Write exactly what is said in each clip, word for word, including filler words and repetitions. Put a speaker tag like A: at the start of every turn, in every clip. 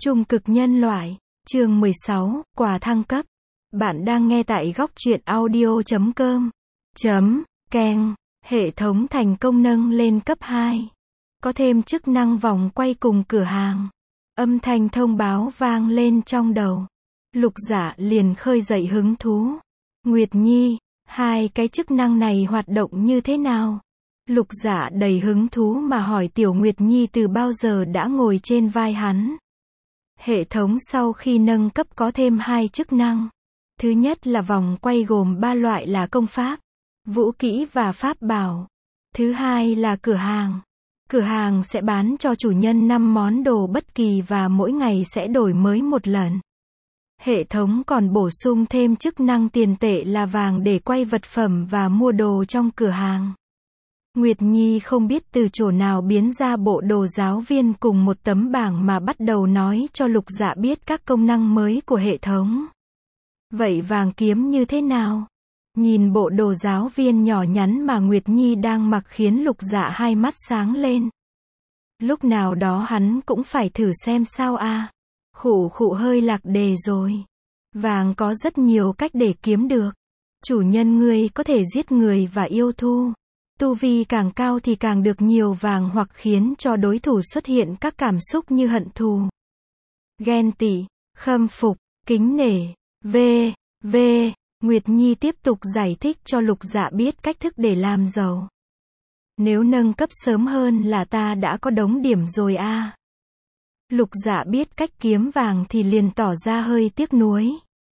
A: Trung cực nhân loại, chương mười sáu, quà thăng cấp. Bạn đang nghe tại góc truyện audio chấm com. Chấm, keng, hệ thống thành công nâng lên cấp hai. Có thêm chức năng vòng quay cùng cửa hàng. Âm thanh thông báo vang lên trong đầu. Lục Dạ liền khơi dậy hứng thú. Nguyệt Nhi, hai cái chức năng này hoạt động như thế nào? Lục Dạ đầy hứng thú mà hỏi Tiểu Nguyệt Nhi từ bao giờ đã ngồi trên vai hắn. Hệ thống sau khi nâng cấp có thêm hai chức năng. Thứ nhất là vòng quay gồm ba loại là công pháp, vũ kỹ và pháp bảo. Thứ hai là cửa hàng. Cửa hàng sẽ bán cho chủ nhân năm món đồ bất kỳ và mỗi ngày sẽ đổi mới một lần. Hệ thống còn bổ sung thêm chức năng tiền tệ là vàng để quay vật phẩm và mua đồ trong cửa hàng. Nguyệt Nhi không biết từ chỗ nào biến ra bộ đồ giáo viên cùng một tấm bảng mà bắt đầu nói cho Lục Dạ biết các công năng mới của hệ thống. Vậy vàng kiếm như thế nào? Nhìn bộ đồ giáo viên nhỏ nhắn mà Nguyệt Nhi đang mặc khiến Lục Dạ hai mắt sáng lên. Lúc nào đó hắn cũng phải thử xem sao a. À. Khụ khụ hơi lạc đề rồi. Vàng có rất nhiều cách để kiếm được. Chủ nhân ngươi có thể giết người và yêu thú. Tu vi càng cao thì càng được nhiều vàng hoặc khiến cho đối thủ xuất hiện các cảm xúc như hận thù, ghen tị, khâm phục, kính nể, v. v. Nguyệt Nhi tiếp tục giải thích cho Lục Dạ biết cách thức để làm giàu. Nếu nâng cấp sớm hơn là ta đã có đống điểm rồi a. À. Lục Dạ biết cách kiếm vàng thì liền tỏ ra hơi tiếc nuối.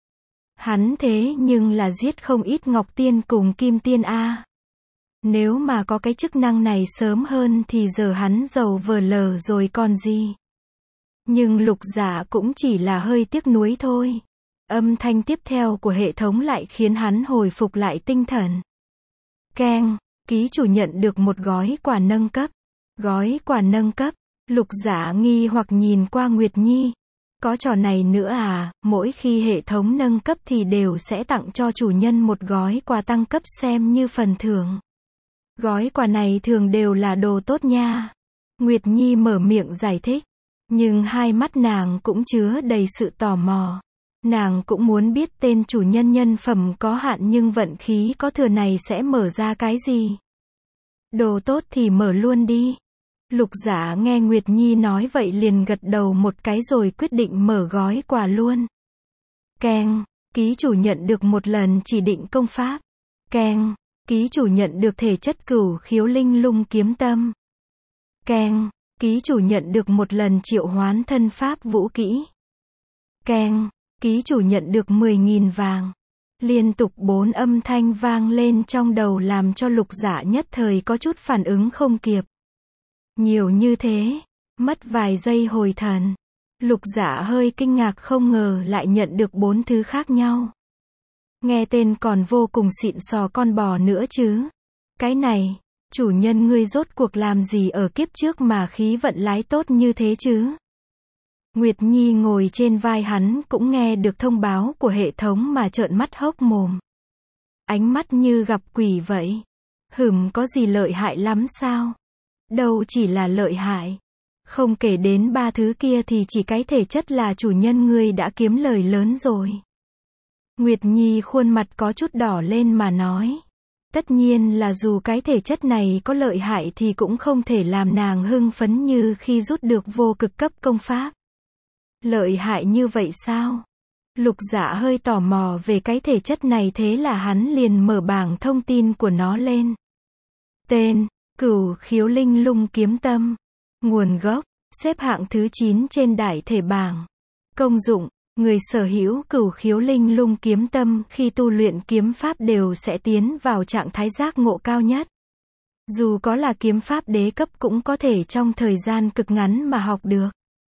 A: Hắn thế nhưng là giết không ít ngọc tiên cùng kim tiên a. À. Nếu mà có cái chức năng này sớm hơn thì giờ hắn giàu vờ lờ rồi còn gì. Nhưng Lục Dạ cũng chỉ là hơi tiếc nuối thôi. Âm thanh tiếp theo của hệ thống lại khiến hắn hồi phục lại tinh thần. Keng, ký chủ nhận được một gói quà nâng cấp. Gói quà nâng cấp, Lục Dạ nghi hoặc nhìn qua Nguyệt Nhi. Có trò này nữa à, mỗi khi hệ thống nâng cấp thì đều sẽ tặng cho chủ nhân một gói quà tăng cấp xem như phần thưởng. Gói quà này thường đều là đồ tốt nha. Nguyệt Nhi mở miệng giải thích. Nhưng hai mắt nàng cũng chứa đầy sự tò mò. Nàng cũng muốn biết tên chủ nhân nhân phẩm có hạn nhưng vận khí có thừa này sẽ mở ra cái gì. Đồ tốt thì mở luôn đi. Lục Dạ nghe Nguyệt Nhi nói vậy liền gật đầu một cái rồi quyết định mở gói quà luôn. Keng, ký chủ nhận được một lần chỉ định công pháp. Keng, ký chủ nhận được thể chất cửu khiếu linh lung kiếm tâm. Keng, ký chủ nhận được một lần triệu hoán thân pháp vũ kỹ. Keng, ký chủ nhận được mười nghìn vàng. Liên tục bốn âm thanh vang lên trong đầu làm cho Lục Dạ nhất thời có chút phản ứng không kịp. Nhiều như thế, mất vài giây hồi thần. Lục Dạ hơi kinh ngạc không ngờ lại nhận được bốn thứ khác nhau. Nghe tên còn vô cùng xịn sò con bò nữa chứ. Cái này, chủ nhân ngươi rốt cuộc làm gì ở kiếp trước mà khí vận lái tốt như thế chứ? Nguyệt Nhi ngồi trên vai hắn cũng nghe được thông báo của hệ thống mà trợn mắt hốc mồm. Ánh mắt như gặp quỷ vậy. Hửm có gì lợi hại lắm sao? Đâu chỉ là lợi hại. Không kể đến ba thứ kia thì chỉ cái thể chất là chủ nhân ngươi đã kiếm lời lớn rồi. Nguyệt Nhi khuôn mặt có chút đỏ lên mà nói. Tất nhiên là dù cái thể chất này có lợi hại thì cũng không thể làm nàng hưng phấn như khi rút được vô cực cấp công pháp. Lợi hại như vậy sao? Lục Dạ hơi tò mò về cái thể chất này thế là hắn liền mở bảng thông tin của nó lên. Tên, cửu khiếu linh lung kiếm tâm. Nguồn gốc, xếp hạng thứ chín trên đại thể bảng. Công dụng, người sở hữu cửu khiếu linh lung kiếm tâm khi tu luyện kiếm pháp đều sẽ tiến vào trạng thái giác ngộ cao nhất. Dù có là kiếm pháp đế cấp cũng có thể trong thời gian cực ngắn mà học được.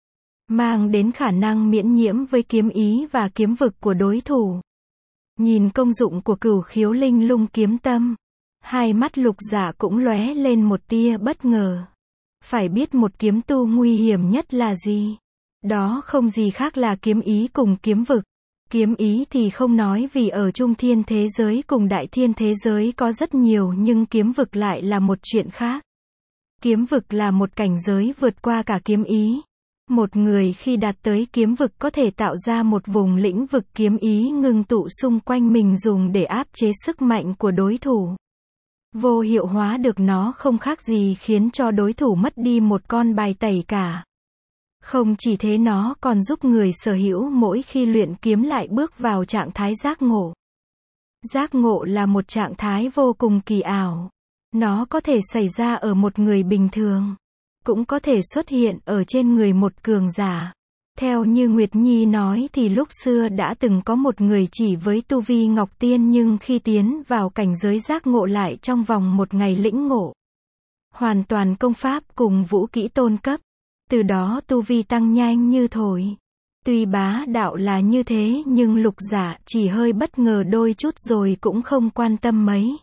A: Mang đến khả năng miễn nhiễm với kiếm ý và kiếm vực của đối thủ. Nhìn công dụng của cửu khiếu linh lung kiếm tâm, hai mắt Lục Dạ cũng lóe lên một tia bất ngờ. Phải biết một kiếm tu nguy hiểm nhất là gì? Đó không gì khác là kiếm ý cùng kiếm vực. Kiếm ý thì không nói vì ở trung thiên thế giới cùng đại thiên thế giới có rất nhiều nhưng kiếm vực lại là một chuyện khác. Kiếm vực là một cảnh giới vượt qua cả kiếm ý. Một người khi đạt tới kiếm vực có thể tạo ra một vùng lĩnh vực kiếm ý ngưng tụ xung quanh mình dùng để áp chế sức mạnh của đối thủ. Vô hiệu hóa được nó không khác gì khiến cho đối thủ mất đi một con bài tẩy cả. Không chỉ thế, nó còn giúp người sở hữu mỗi khi luyện kiếm lại bước vào trạng thái giác ngộ. Giác ngộ là một trạng thái vô cùng kỳ ảo. Nó có thể xảy ra ở một người bình thường, cũng có thể xuất hiện ở trên người một cường giả. Theo như Nguyệt Nhi nói thì lúc xưa đã từng có một người chỉ với tu vi Ngọc Tiên nhưng khi tiến vào cảnh giới giác ngộ lại trong vòng một ngày lĩnh ngộ hoàn toàn công pháp cùng vũ kỹ tôn cấp. Từ đó tu vi tăng nhanh như thổi. Tuy bá đạo là như thế nhưng Lục Giả chỉ hơi bất ngờ đôi chút rồi cũng không quan tâm mấy.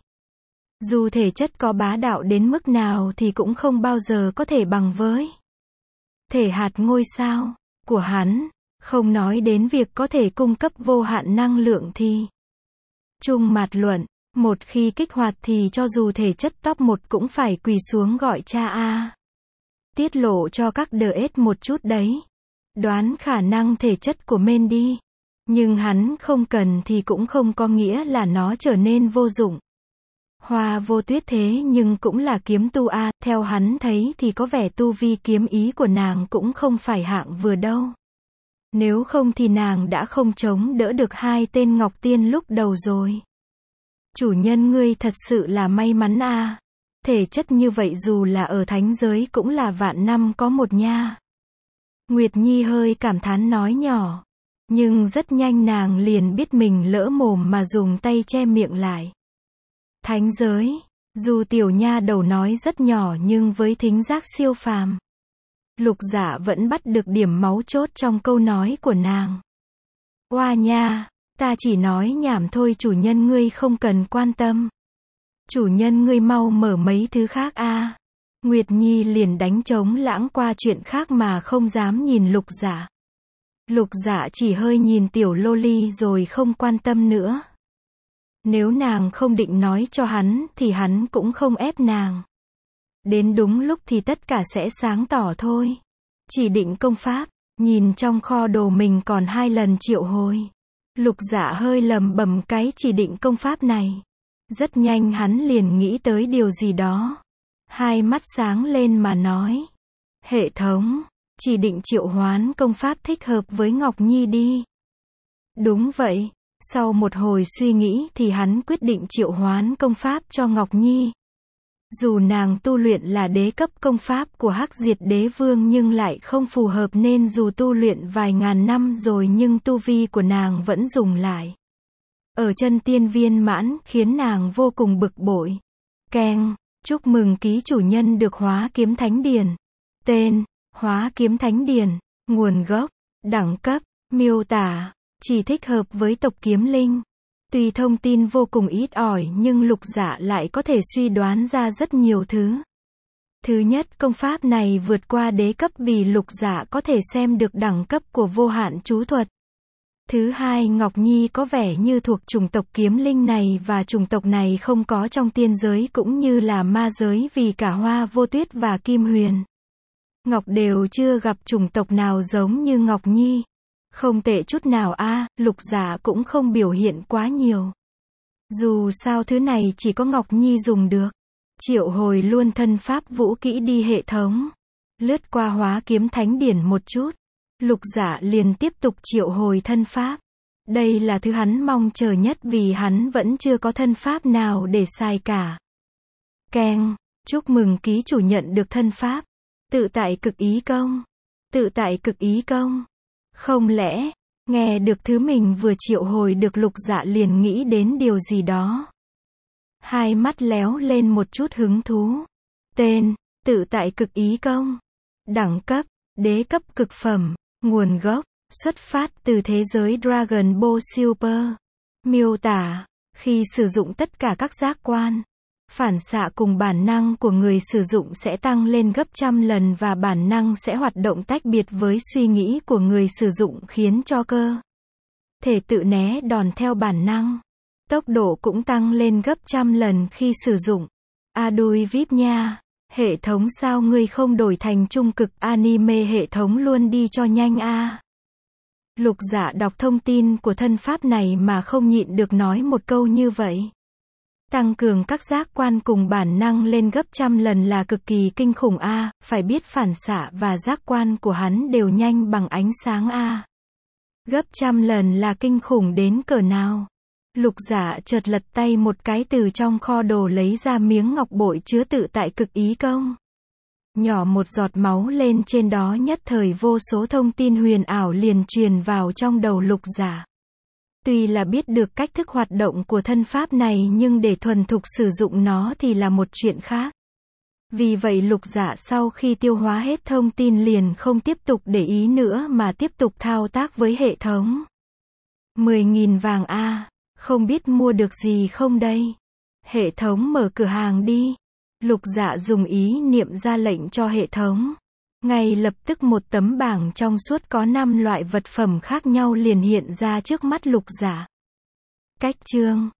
A: Dù thể chất có bá đạo đến mức nào thì cũng không bao giờ có thể bằng với thể hạt ngôi sao của hắn, không nói đến việc có thể cung cấp vô hạn năng lượng thì chung mạt luận, một khi kích hoạt thì cho dù thể chất top một cũng phải quỳ xuống gọi cha a. Tiết lộ cho các đờ ết một chút đấy. Đoán khả năng thể chất của Mandy. Nhưng hắn không cần thì cũng không có nghĩa là nó trở nên vô dụng. Hoa Vô Tuyết thế nhưng cũng là kiếm tu a, theo hắn thấy thì có vẻ tu vi kiếm ý của nàng cũng không phải hạng vừa đâu. Nếu không thì nàng đã không chống đỡ được hai tên Ngọc Tiên lúc đầu rồi. Chủ nhân ngươi thật sự là may mắn a. Thể chất như vậy dù là ở thánh giới cũng là vạn năm có một nha. Nguyệt Nhi hơi cảm thán nói nhỏ. Nhưng rất nhanh nàng liền biết mình lỡ mồm mà dùng tay che miệng lại. Thánh giới, dù tiểu nha đầu nói rất nhỏ nhưng với thính giác siêu phàm, Lục Giả vẫn bắt được điểm máu chốt trong câu nói của nàng. Oa nha, ta chỉ nói nhảm thôi, chủ nhân ngươi không cần quan tâm. Chủ nhân ngươi mau mở mấy thứ khác a. Nguyệt Nhi liền đánh trống lãng qua chuyện khác mà không dám nhìn Lục Giả. Lục Giả chỉ hơi nhìn tiểu loli rồi không quan tâm nữa. Nếu nàng không định nói cho hắn thì hắn cũng không ép nàng. Đến đúng lúc thì tất cả sẽ sáng tỏ thôi. Chỉ định công pháp, nhìn trong kho đồ mình còn hai lần triệu hồi. Lục Giả hơi lầm bầm cái chỉ định công pháp này. Rất nhanh hắn liền nghĩ tới điều gì đó. Hai mắt sáng lên mà nói. Hệ thống, chỉ định triệu hoán công pháp thích hợp với Ngọc Nhi đi. Đúng vậy. Sau một hồi suy nghĩ thì hắn quyết định triệu hoán công pháp cho Ngọc Nhi. Dù nàng tu luyện là đế cấp công pháp của Hắc Diệt Đế Vương nhưng lại không phù hợp nên dù tu luyện vài ngàn năm rồi nhưng tu vi của nàng vẫn dùng lại. Ở chân tiên viên mãn khiến nàng vô cùng bực bội. Keng, chúc mừng ký chủ nhân được Hóa Kiếm Thánh Điển. Tên, Hóa Kiếm Thánh Điển. Nguồn gốc, đẳng cấp, miêu tả. Chỉ thích hợp với tộc kiếm linh. Tuy thông tin vô cùng ít ỏi nhưng Lục Giả lại có thể suy đoán ra rất nhiều thứ. Thứ nhất, công pháp này vượt qua đế cấp vì Lục Giả có thể xem được đẳng cấp của vô hạn chú thuật. Thứ hai, Ngọc Nhi có vẻ như thuộc chủng tộc kiếm linh này và chủng tộc này không có trong tiên giới cũng như là ma giới vì cả Hoa Vô Tuyết và Kim Huyền Ngọc đều chưa gặp chủng tộc nào giống như Ngọc Nhi. Không tệ chút nào a, à, Lục Giả cũng không biểu hiện quá nhiều. Dù sao thứ này chỉ có Ngọc Nhi dùng được. Triệu hồi luôn thân pháp vũ kỹ đi hệ thống. Lướt qua Hóa Kiếm Thánh Điển một chút. Lục Giả liền tiếp tục triệu hồi thân pháp. Đây là thứ hắn mong chờ nhất vì hắn vẫn chưa có thân pháp nào để xài cả. Keng, chúc mừng ký chủ nhận được thân pháp. Tự tại cực ý công. Tự tại cực ý công. Không lẽ, nghe được thứ mình vừa triệu hồi được Lục Giả liền nghĩ đến điều gì đó. Hai mắt léo lên một chút hứng thú. Tên, tự tại cực ý công. Đẳng cấp, đế cấp cực phẩm. Nguồn gốc, xuất phát từ thế giới Dragon Ball Super. Miêu tả, khi sử dụng tất cả các giác quan, phản xạ cùng bản năng của người sử dụng sẽ tăng lên gấp trăm lần và bản năng sẽ hoạt động tách biệt với suy nghĩ của người sử dụng khiến cho cơ thể tự né đòn theo bản năng. Tốc độ cũng tăng lên gấp trăm lần khi sử dụng. Adui víp nha. Hệ thống sao ngươi không đổi thành trung cực anime hệ thống luôn đi cho nhanh a. Lục Dạ đọc thông tin của thân pháp này mà không nhịn được nói một câu như vậy. Tăng cường các giác quan cùng bản năng lên gấp trăm lần là cực kỳ kinh khủng a, phải biết phản xạ và giác quan của hắn đều nhanh bằng ánh sáng a. Gấp trăm lần là kinh khủng đến cỡ nào. Lục Dạ chợt lật tay một cái từ trong kho đồ lấy ra miếng ngọc bội chứa tự tại cực ý công. Nhỏ một giọt máu lên trên đó, nhất thời vô số thông tin huyền ảo liền truyền vào trong đầu Lục Dạ. Tuy là biết được cách thức hoạt động của thân pháp này nhưng để thuần thục sử dụng nó thì là một chuyện khác. Vì vậy Lục Dạ sau khi tiêu hóa hết thông tin liền không tiếp tục để ý nữa mà tiếp tục thao tác với hệ thống. mười nghìn vàng a, không biết mua được gì không đây? Hệ thống mở cửa hàng đi. Lục Dạ dùng ý niệm ra lệnh cho hệ thống. Ngay lập tức một tấm bảng trong suốt có năm loại vật phẩm khác nhau liền hiện ra trước mắt Lục Dạ. Cách chương